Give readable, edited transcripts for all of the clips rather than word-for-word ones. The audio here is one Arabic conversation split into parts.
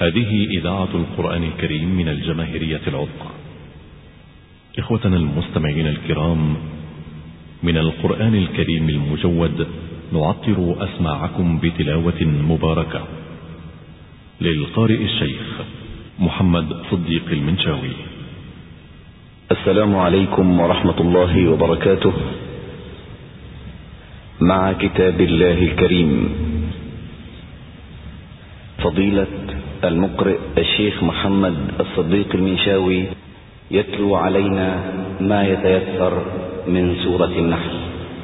هذه إذاعة القرآن الكريم من الجماهيرية العظمى. إخوتنا المستمعين الكرام، من القرآن الكريم المجود نعطر أسماعكم بتلاوة مباركة للقارئ الشيخ محمد صديق المنشاوي. السلام عليكم ورحمة الله وبركاته. مع كتاب الله الكريم، فضيلة المقرئ الشيخ محمد الصديق المنشاوي يتلو علينا ما يتيسر من سورة النحل.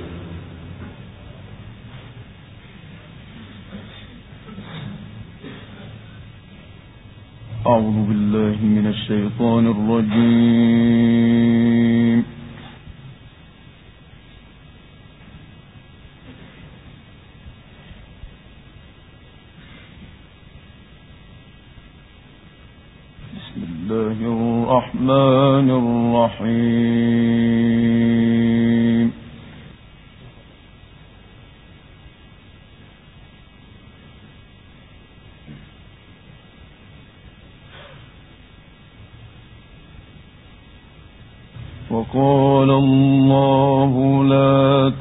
أعوذ بالله من الشيطان الرجيم. بسم الله الرحمن الرحيم. وقال الله لا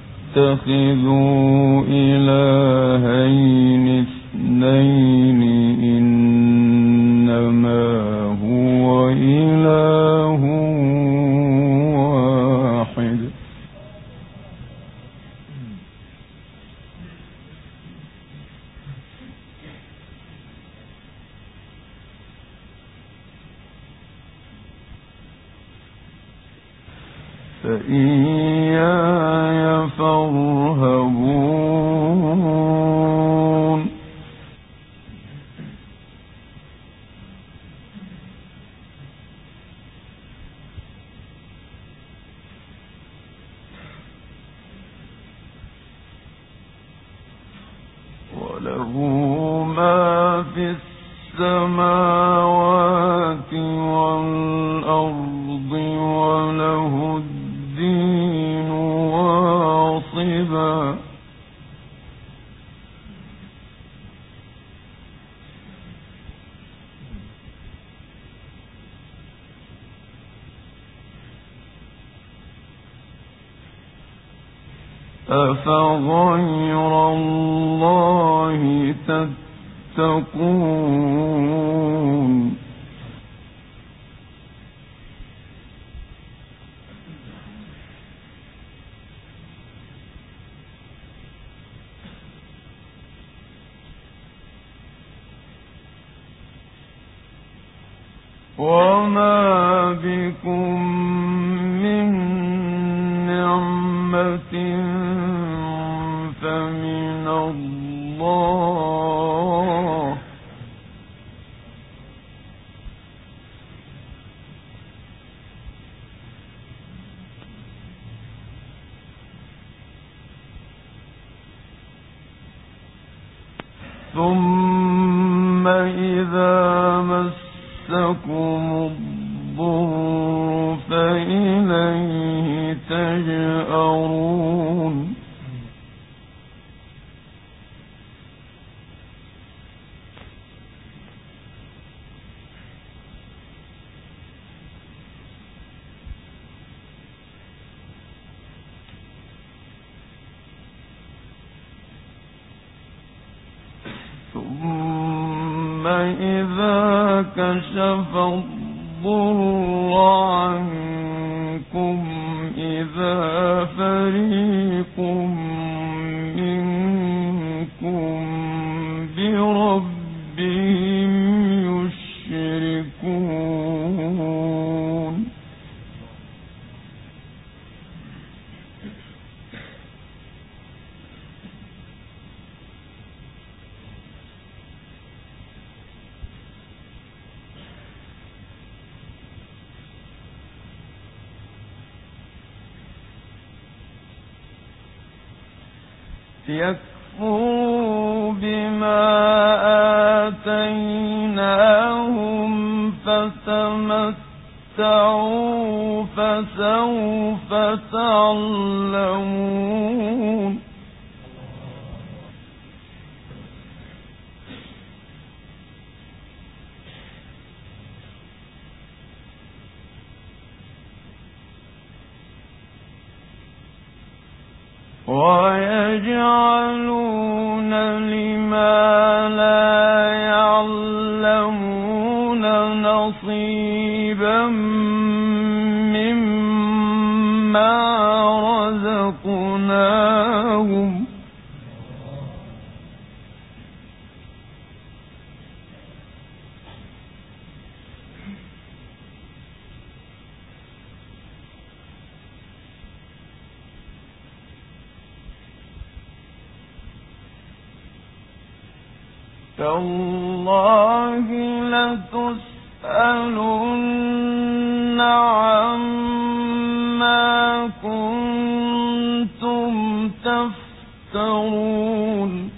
تتخذوا إلهين اثنين إنما هو إله واحد. فإياي فارهبون. وله ما في السماوات والأرض وله الدين واصبا. أفغير الله تتقون. وما بكم من نعمة فمن الله. ثم إذا مسكم الضر فإليه تجأرون. ثم إذا كشف الضر عنكم إذا فريق منكم بربهم يشركون. يكفروا بما آتيناهم فتمتعوا فسوف تعلمون. ويجعلون لما لا يعلمون نصيبا مما رزقناهم تالله لتسألن عما كنتم تفترون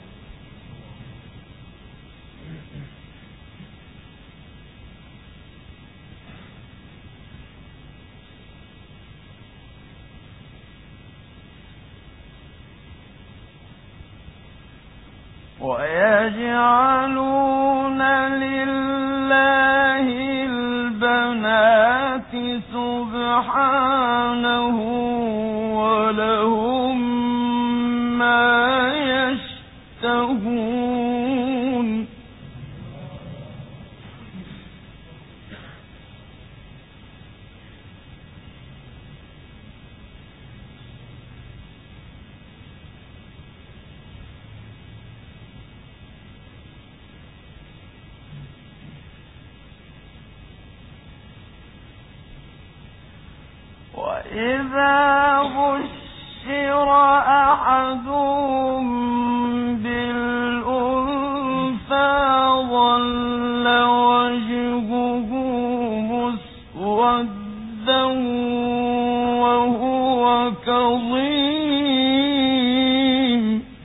ويجعلون لله البنات سبحانه ولهم ما يشتهون وإذا بشر أحدهم بالأنثى ظل وجهه مسودا وهو كظيم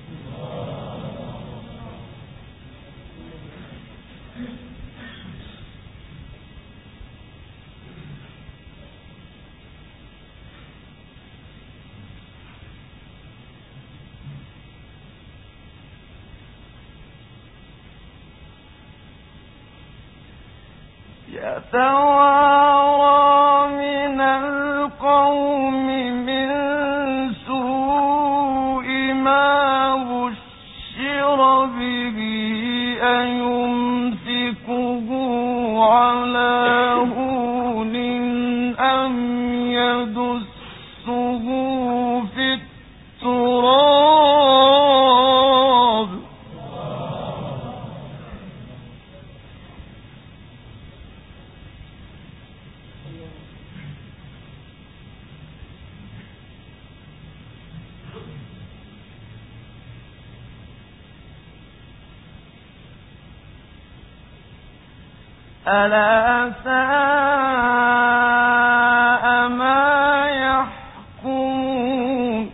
يتوارى من القوم من سوء ما بشر به أيمسكه على هون أم يدسه في التراب ألا ساء ما يحكمون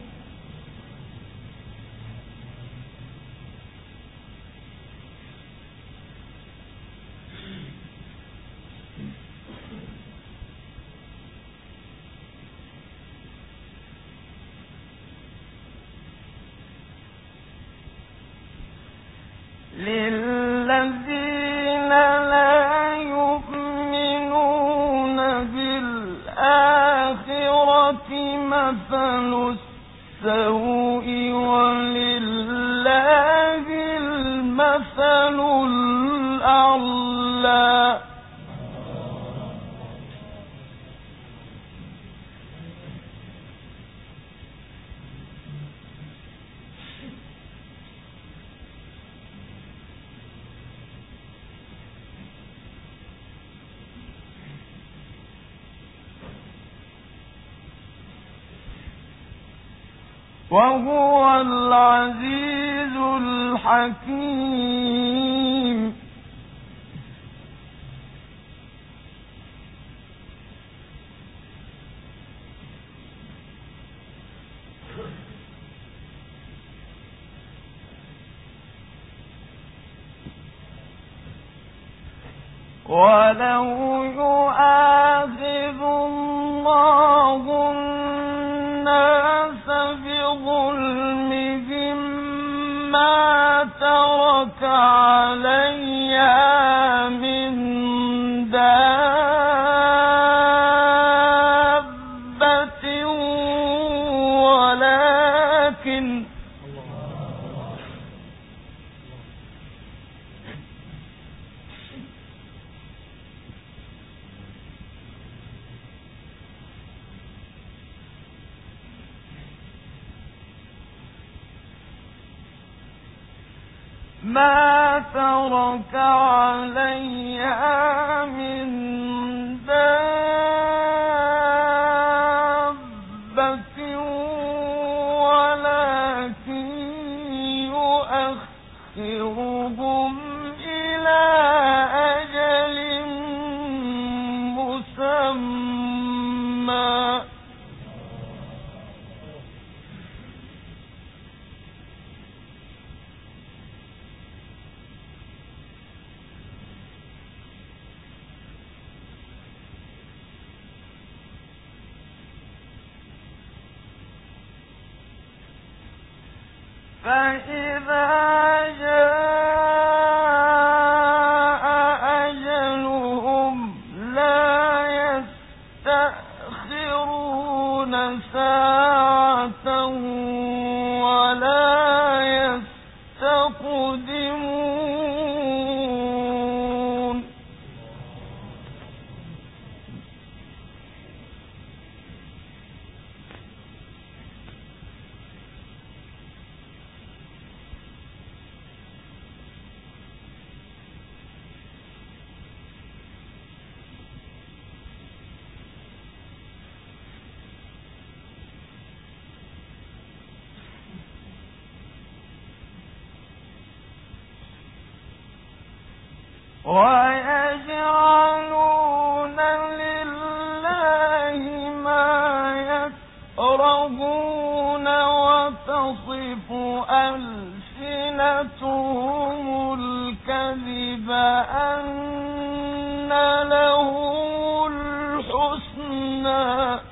للذين لا يؤمنون بالآخرة مثل السوء ولله المثل الأعلى وهو العزيز الحكيم ولو يؤاخذ الله الناس بظلمهم ما ترك عليها من دابة ولكن ما ترك عليها من دابة ولكن يؤخرهم إلى أجل مسمى فإذا جاء أجلهم لا يستأخرون ساعة ولا يستقدمون ويجعلون لله ما يكرهون وتصف ألسنتهم الكذب أن لهم الحسنى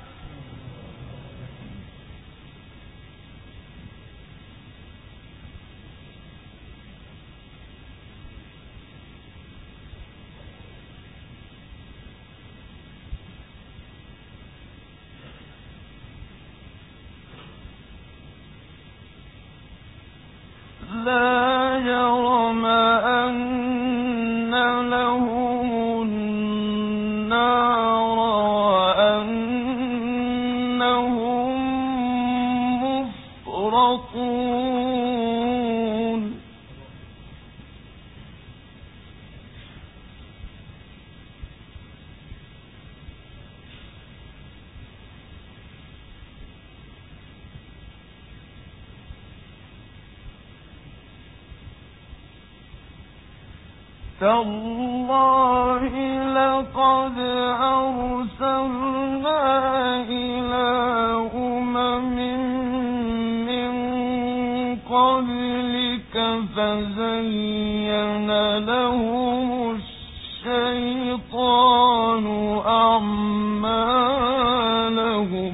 لا جرم أن لهم النار وأنهم مفرطون تالله لقد أرسلنا إلى أمم من قبلك فزين لهم الشيطان أعمالهم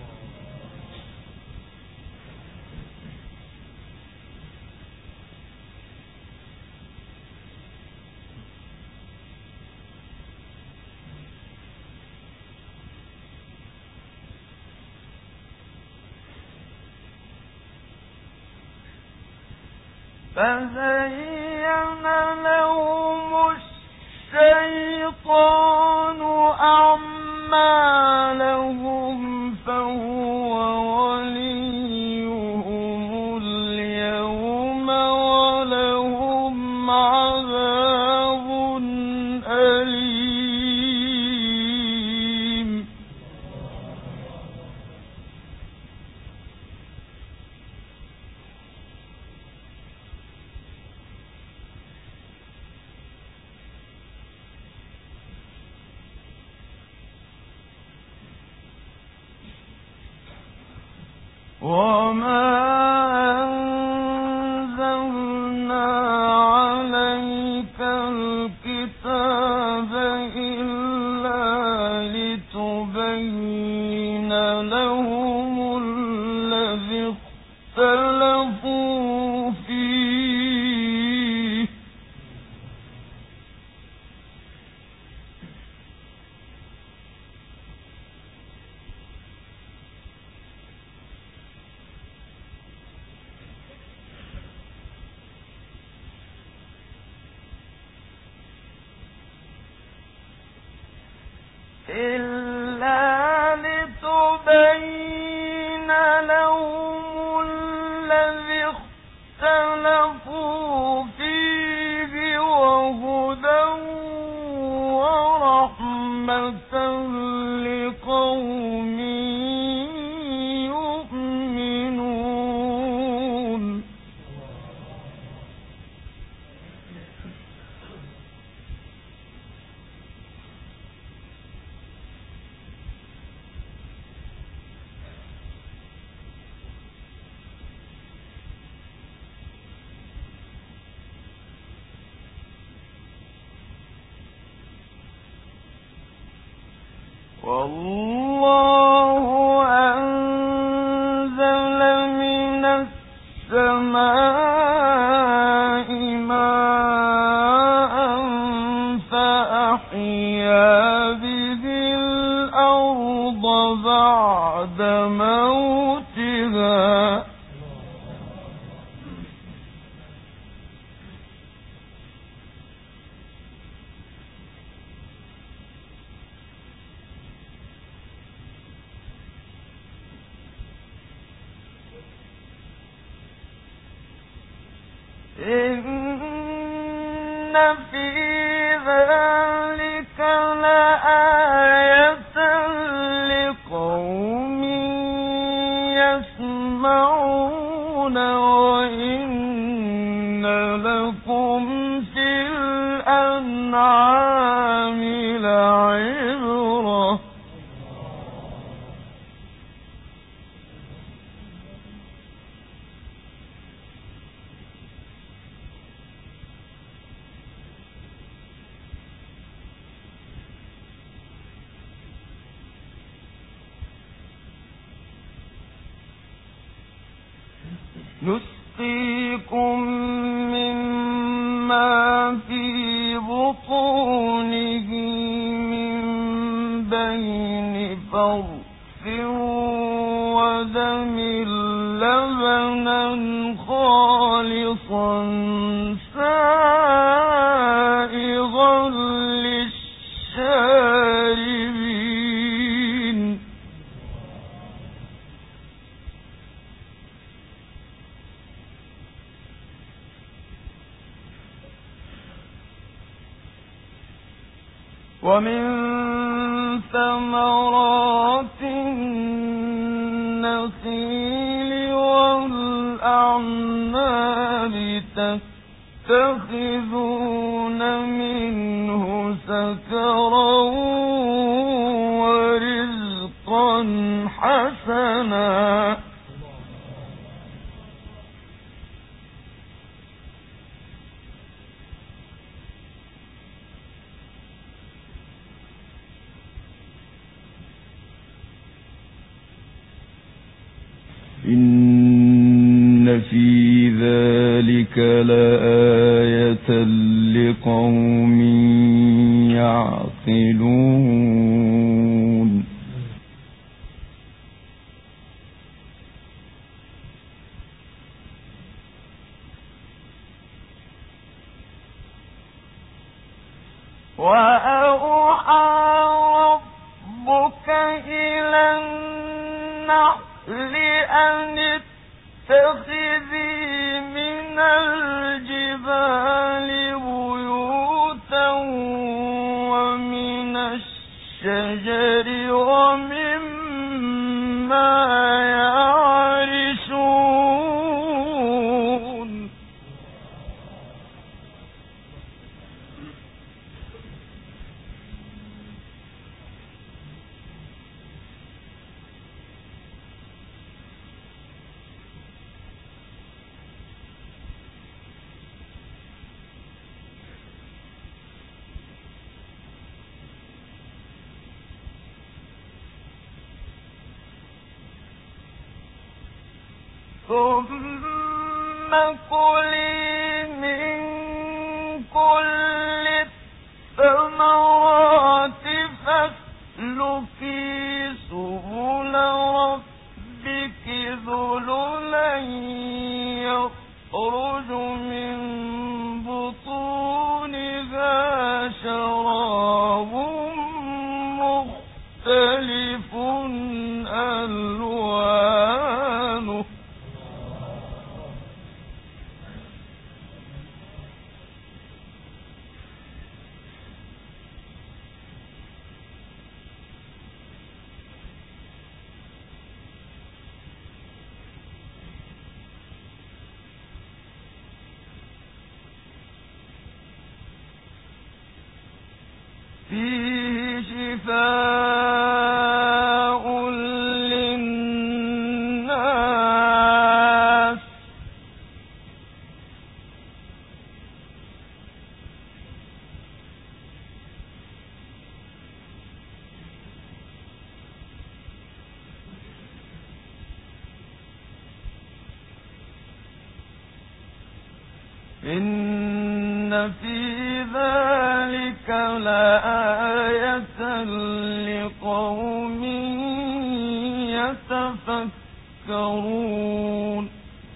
فزين لهم الشيطان أعمالهم فهو وليهم اليوم ولهم عذاب أليم وما أنزلنا عليك الكتاب إلا لتبين لهم الذي اختلفوا فيه إلا لتبين لهم الذي اختلفوا فيه لقوم يؤمنون والله أنزل من السماء ماء فأحيا به الأرض بعد موتها إن في ذلك لآية لقوم يسمعون وإن لكم في الأنعام لعبرة نسقيكم مما في بطونه من بين فرث ودم لبنا خالصا سائغا للشاربين ومن ثمرات النخيل والأعناب تتخذون منه سكرا ورزقا حسنا إن في ذلك لآية لقوم يعقلون وأوحى ربك إلى النحل أن اتخذي من الجبال بيوتا ومن الشجر ومما يعرشون ثم كلي من كل الثمرات فاسلكي سبل ربك ذللا يخرج من بطونها شراب مختلف ألوانه إن في ذلك لآية لقوم يتفكرون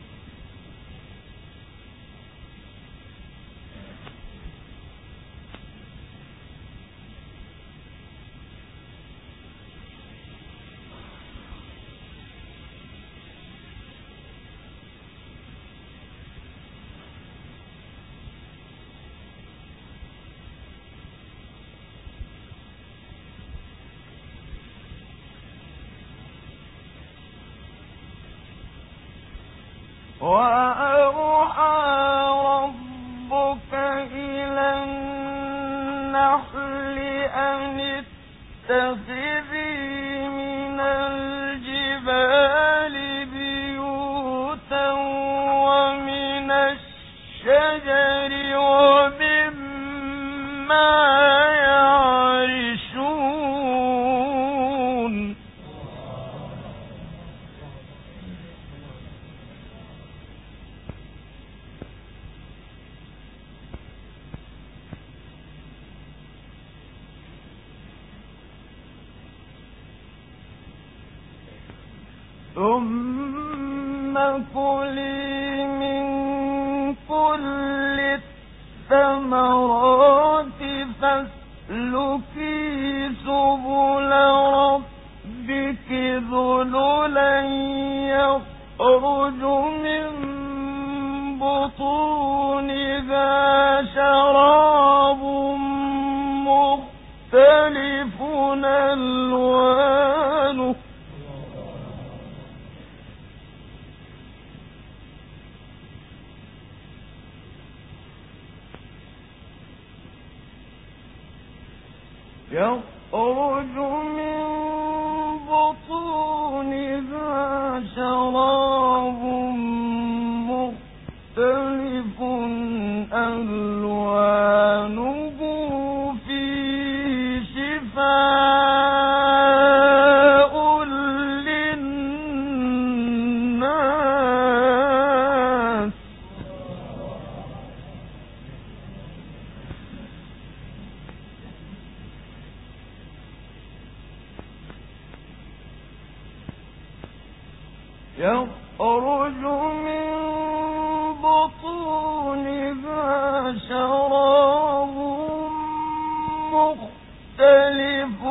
وأوحى ربك إلى النحل أن اتخذي من الجبال بيوتا ومن الشجر ومما يعرشون ثم كلي من كل الثمرات فاسلكي سبل ربك ذللا يخرج من بطونها شراب مختلف ألوانه يخرج من بطونها شراب مختلف ألوانه فيه شفاء للناس يخرج من بطونها شراب مختلف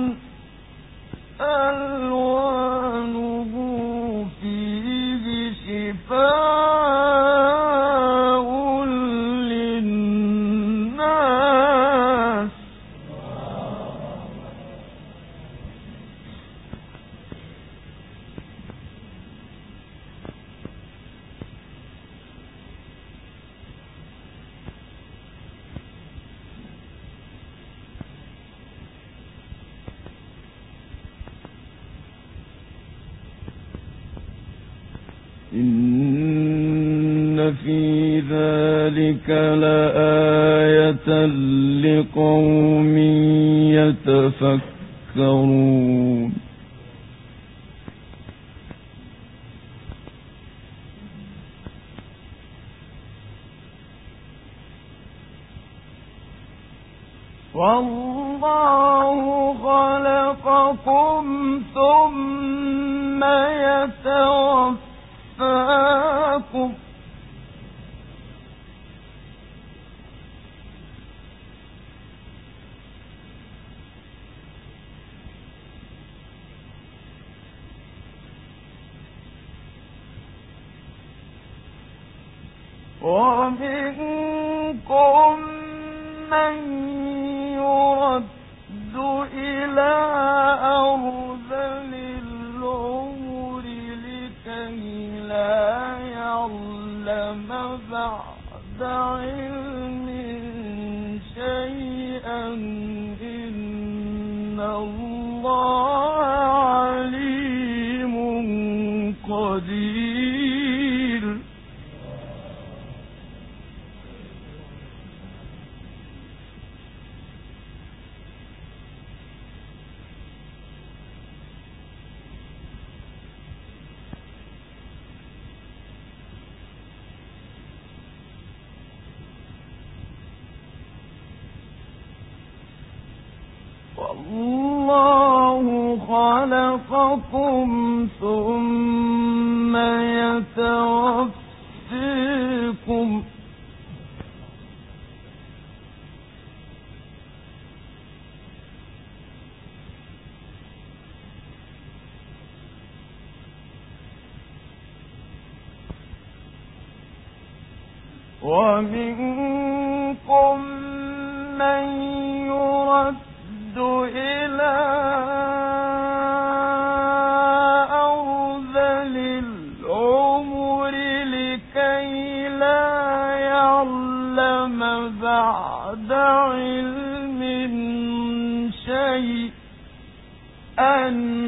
ألوانه فيه شفاء للناس إن في ذلك لآية لقوم يتفكرون والله خلقكم ثم يتوفاكم ومنكم من يرد إلى أرذل العمر لكي لا يعلم بعد علم شيئا إن الله عليم قدير والله خلقكم ثم يتوفيكم ومنكم من يرد إلى أرذل العمر لكي لا يعلم بعد علم شيئا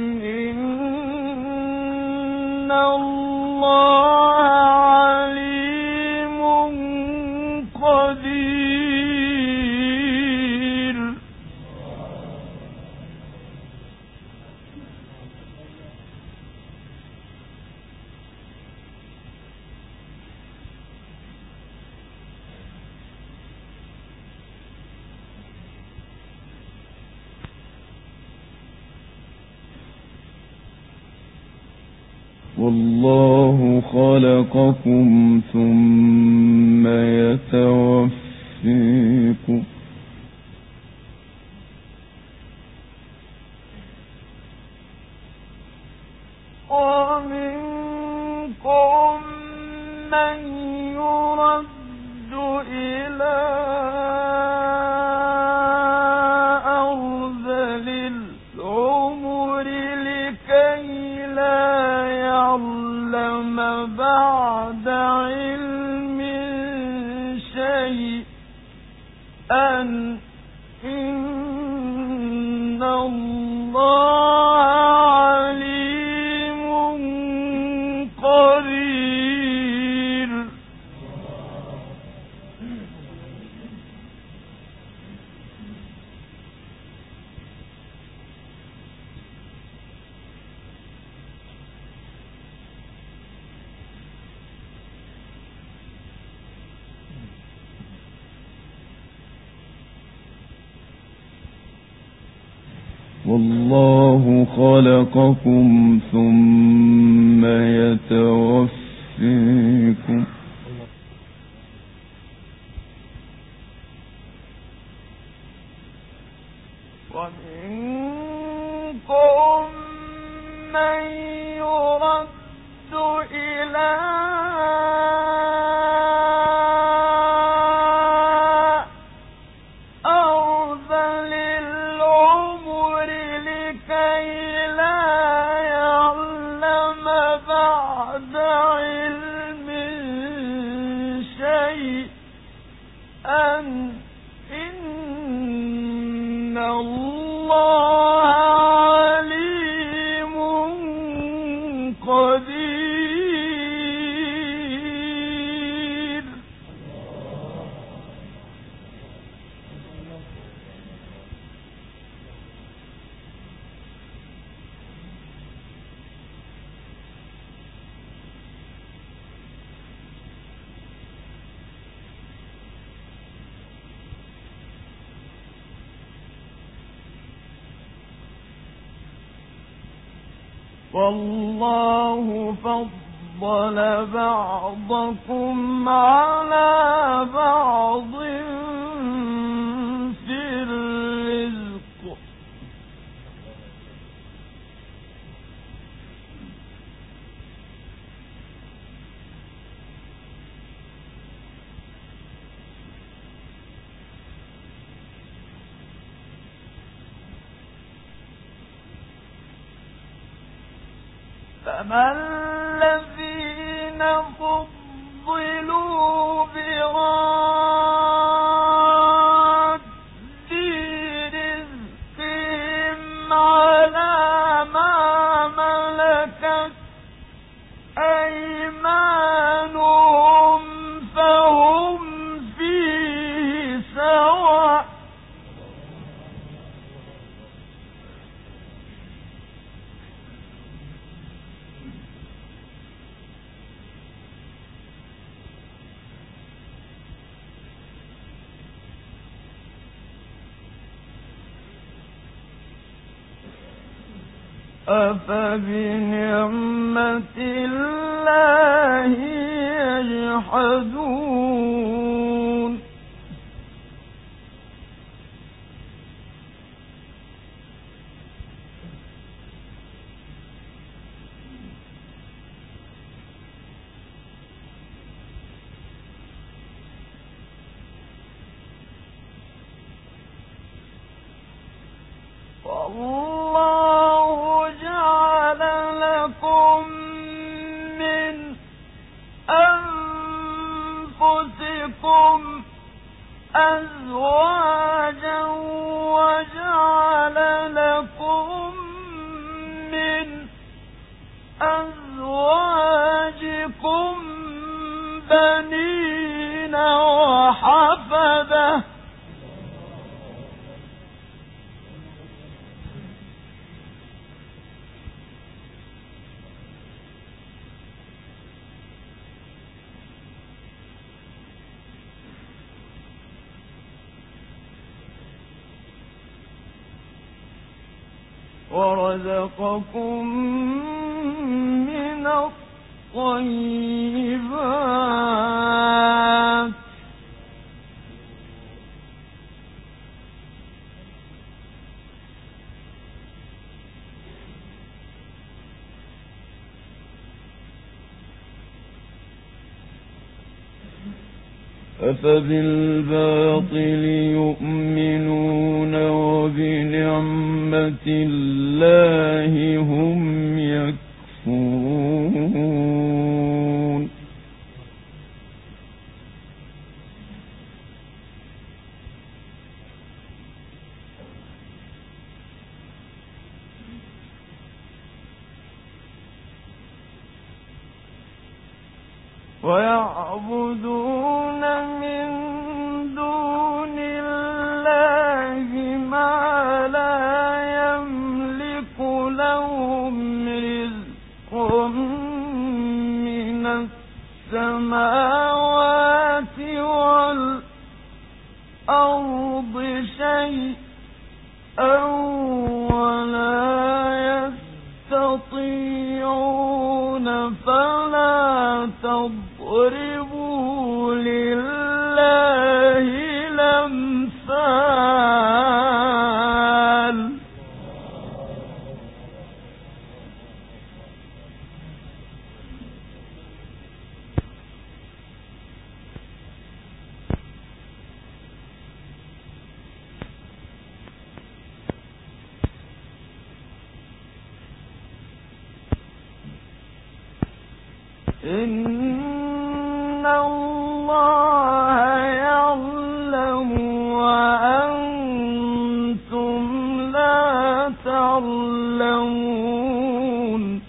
إن الله والله خلقكم ثم يتوفيكم ومنكم من يرد إلى أرذل العمر لكي لا يعلم بعد علم شيئا إن الله عليم قدير والله خلقكم ثم يتوفيكم ومنكم من يرد إلى أرذل العمر لكي لا يعلم بعد علم شيئا إن الله عليم قدير والله فضل بعضكم على بعض في الرزق فما الذين فضلوا براد رزقهم على ما ملكت أيمانهم فهم فيه سواء أفبنعمة الله يجحدون والله جعل لكم من أنفسكم أزواجا وجعل لكم من أزواجكم بنين وحفدة ورزقكم من الطيبات أفبالباطل يؤمنون وبنعمة الله هم يكفرون ويعبدون من دون الله ما لا يملك لهم رزق من السماوات والأرض شيئا ولا يستطيعون فلا تضربوا لله الأمثال إن الله يعلم وأنتم لا تعلمون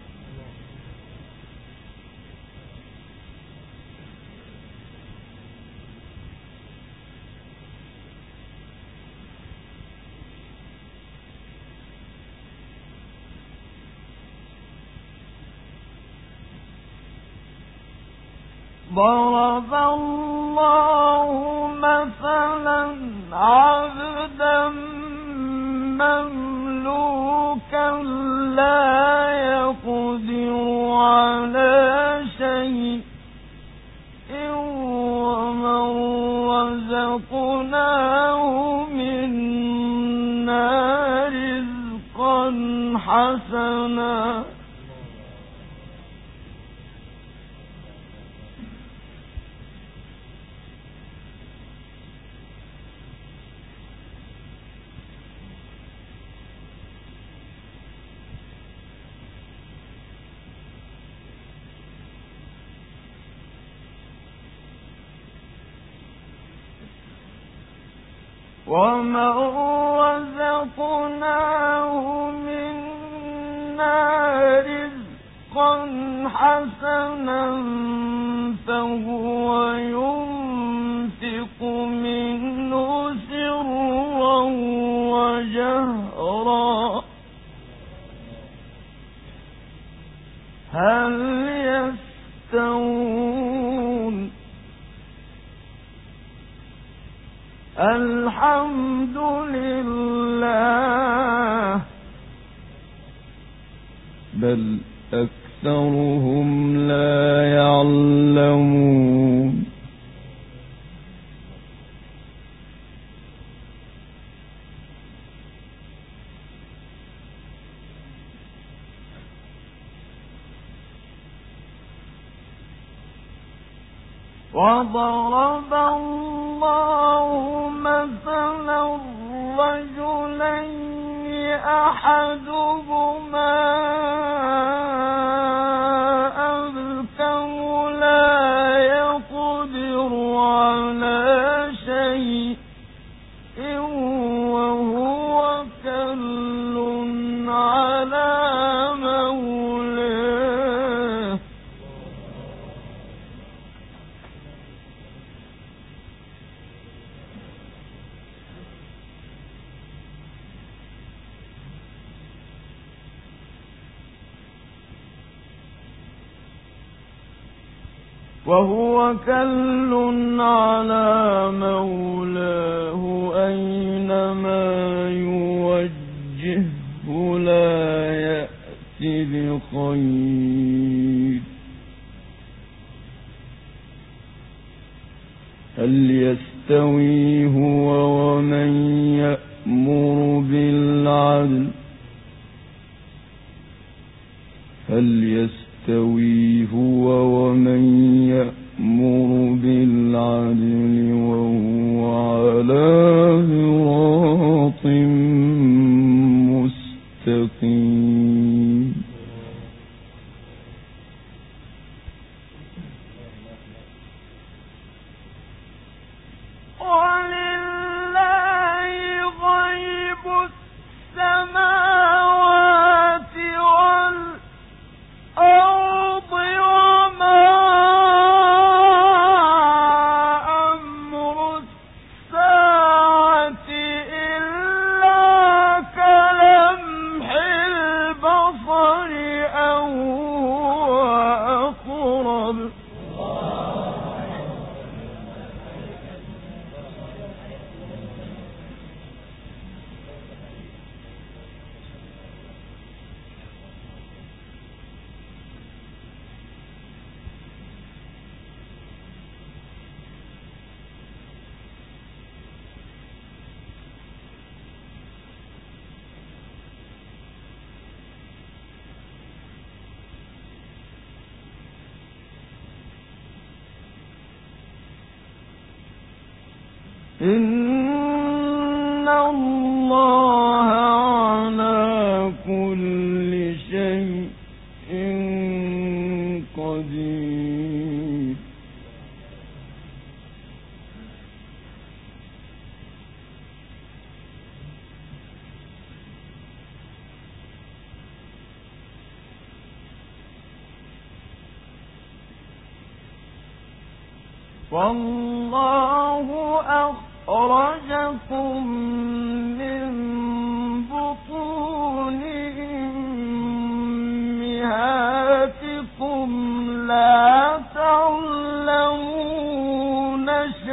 ضرب الله مثلا عبدا مملوكا لا يقدر على شيء ومن رزقناه منا رزقا حسنا ومن رزقناه منا رزقا حسنا فهو ينفق منه سرا وجهرا هل يستوون الحمد لله بل أكثرهم لا يعلمون وضرب الله مثلا رجلين أحدهما أبكم لا يقدر على شيء وهو كل على مولاه أينما يوجهه لا يأتي بخير هل يستوي هو ومن يأمر بالعدل هل يستوي هو ومن يأمر بالعدل وهو على صراط مستقيم ولله غيب السماوات والأرض وما أمر الساعة إلا كلمح البصر أو هو أقرب إن الله على كل شيء قدير والله أخرجكم من بطون أمهاتكم لا تعلمون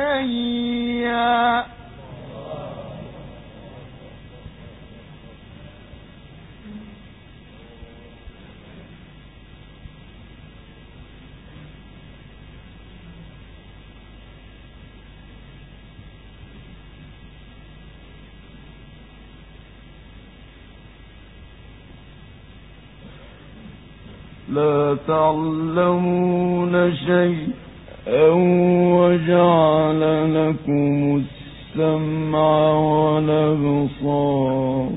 شيئا وجعل لكم السمع والأبصار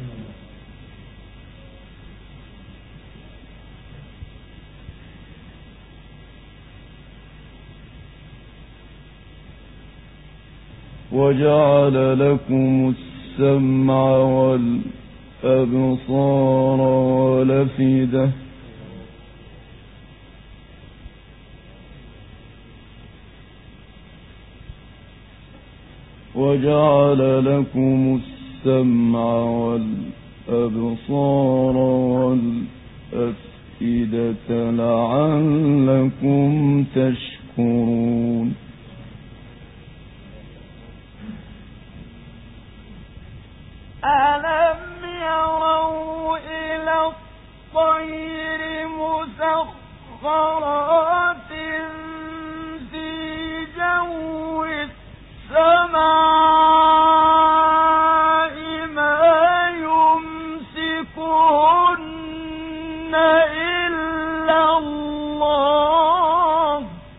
والأفئدة وجعل لكم السمع والأبصار والأفئدة لعلكم تشكرون ألم يروا إلى الطير مسخرات في جو السماء ما يمسكهن إلا الله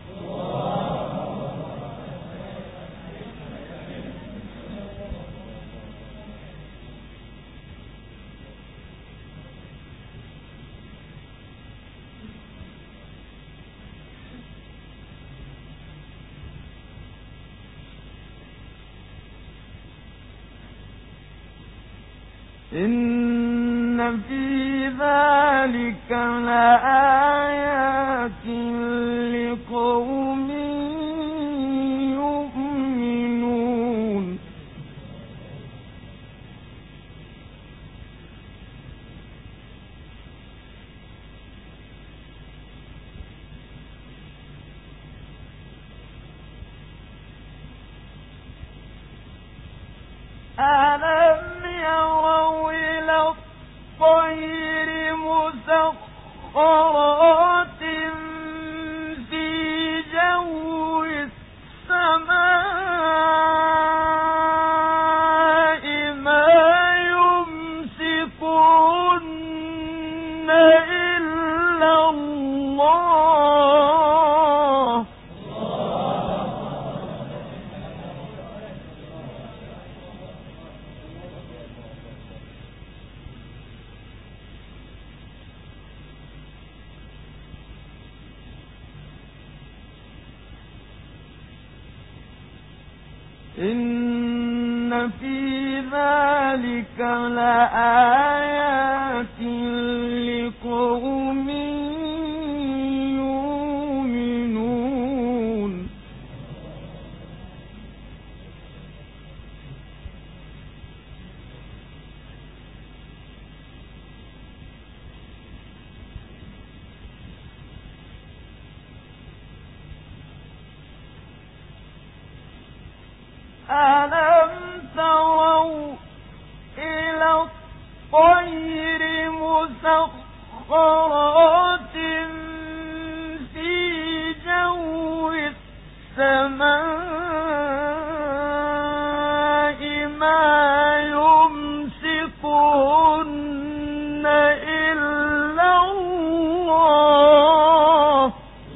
إن في ذلك لآيات لقوم يؤمنون ألم يروا إلى الطير مسخرات في جو السماء ما يمسكهن إلا الله إن في ذلك لآيات لقوم يؤمنون ألم تروا إلى الطير مسخرات في جو السماء ما يمسكهن إلا الله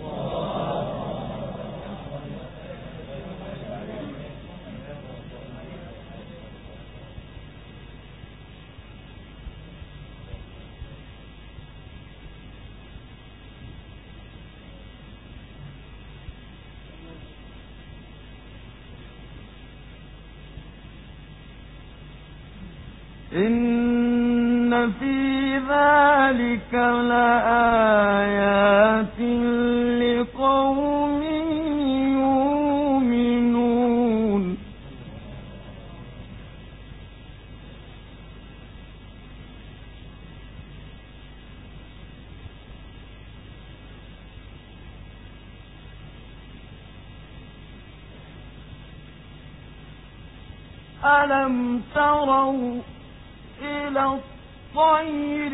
إن في ذلك لآيات لقوم يؤمنون ألم تروا إلى الطير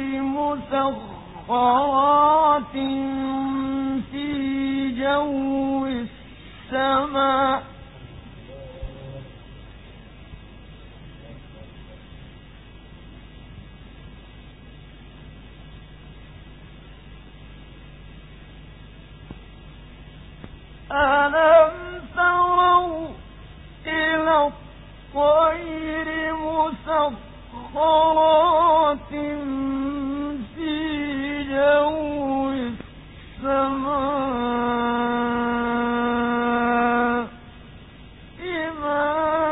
مسخرات في جو السماء ألم تروا إلى الطير مسخرات في جو السماء ما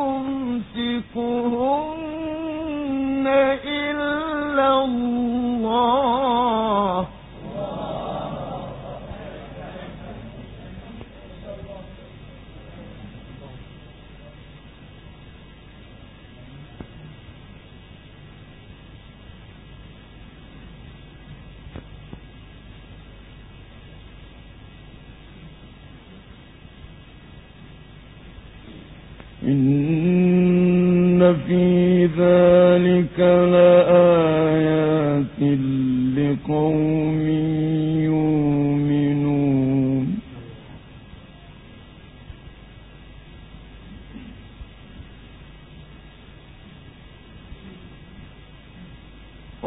يمسكهن إلا الله إن في ذلك لآيات لقوم يؤمنون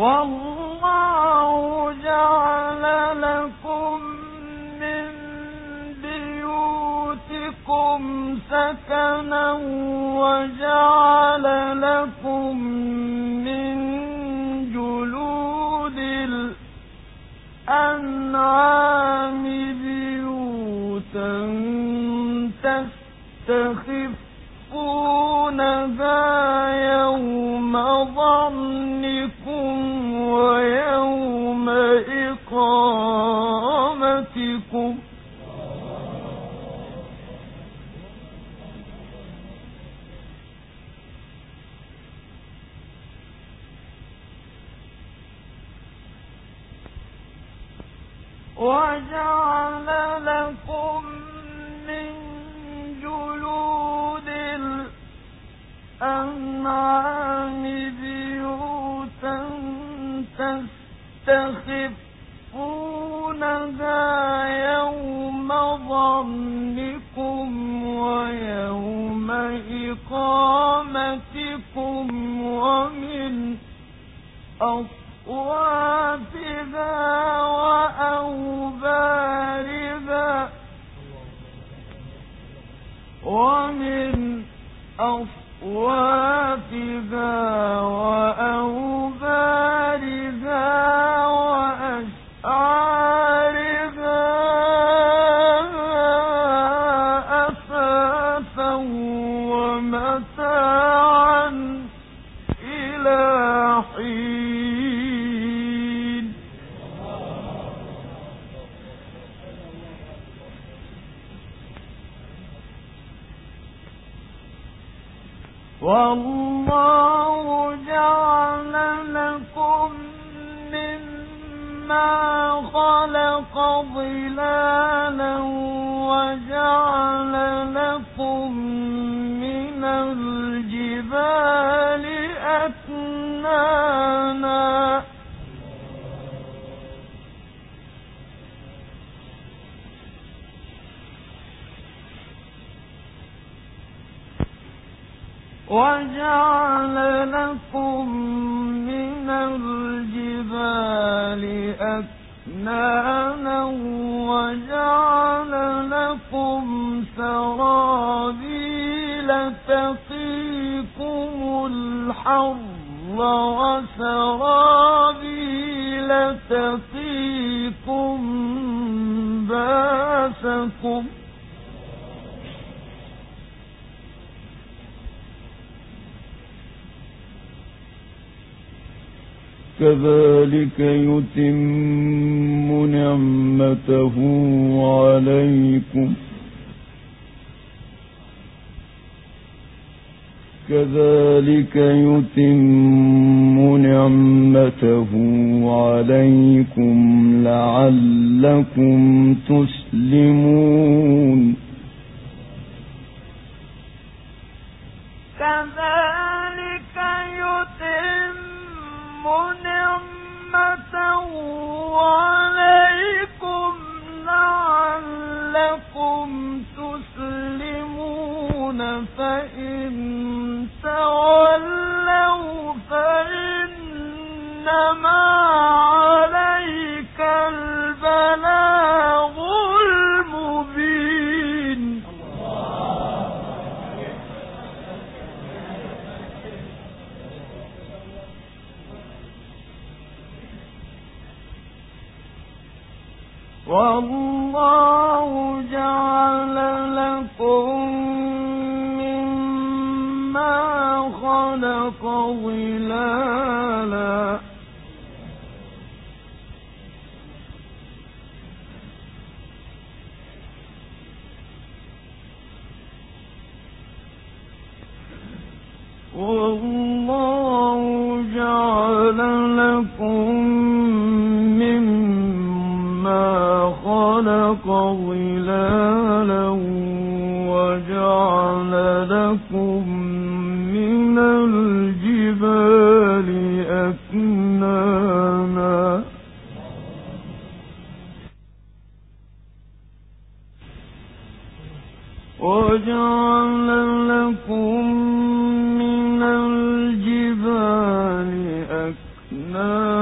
والله جعل لكم من بيوتكم سكنا وجعل لكم من جلود الأنعام بيوتا تستخفونها يوم ظنكم ويوم إقامتكم وجعل لكم من جلود الأنعام بيوتا تستخفونها يوم ظنكم ويوم إقامتكم ومن أصوافها وأوبارها وأشعارها أثاثا ومتاعا إلى حين والله جعل لكم مما خلق ظلالا وجعل لكم من الجبال أكنانا وجعل لكم من الجبال أكنانا وجعل لكم سرابيل تقيكم الحر وسرابيل تقيكم باسكم كذلك يتم نعمته عليكم كذلك يتم نعمته عليكم لعلكم تسلمون كذلك يتم نعمته عليكم لعلكم تسلمون فإن تولوا فإنما عليك البلاغ المبين والله جعل لكم مما خلق ظلالا والله جعل لكم خلق ظلالا وجعل لكم من الجبال أكنانا وجعل لكم من الجبال أكنانا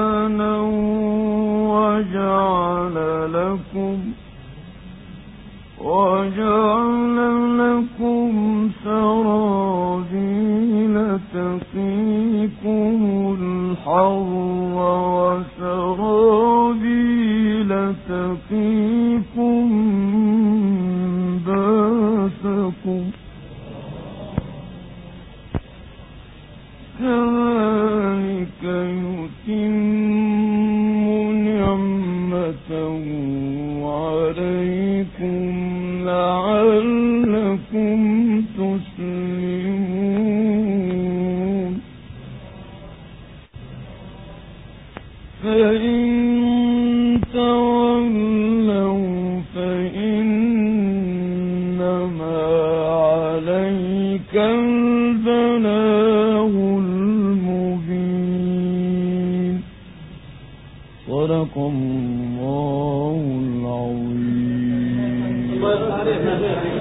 كذلك يتم نعمته عليكم لعلكم تسلمون فإن تولوا فإنما عليك البلاغ المبين صدق الله العظيم.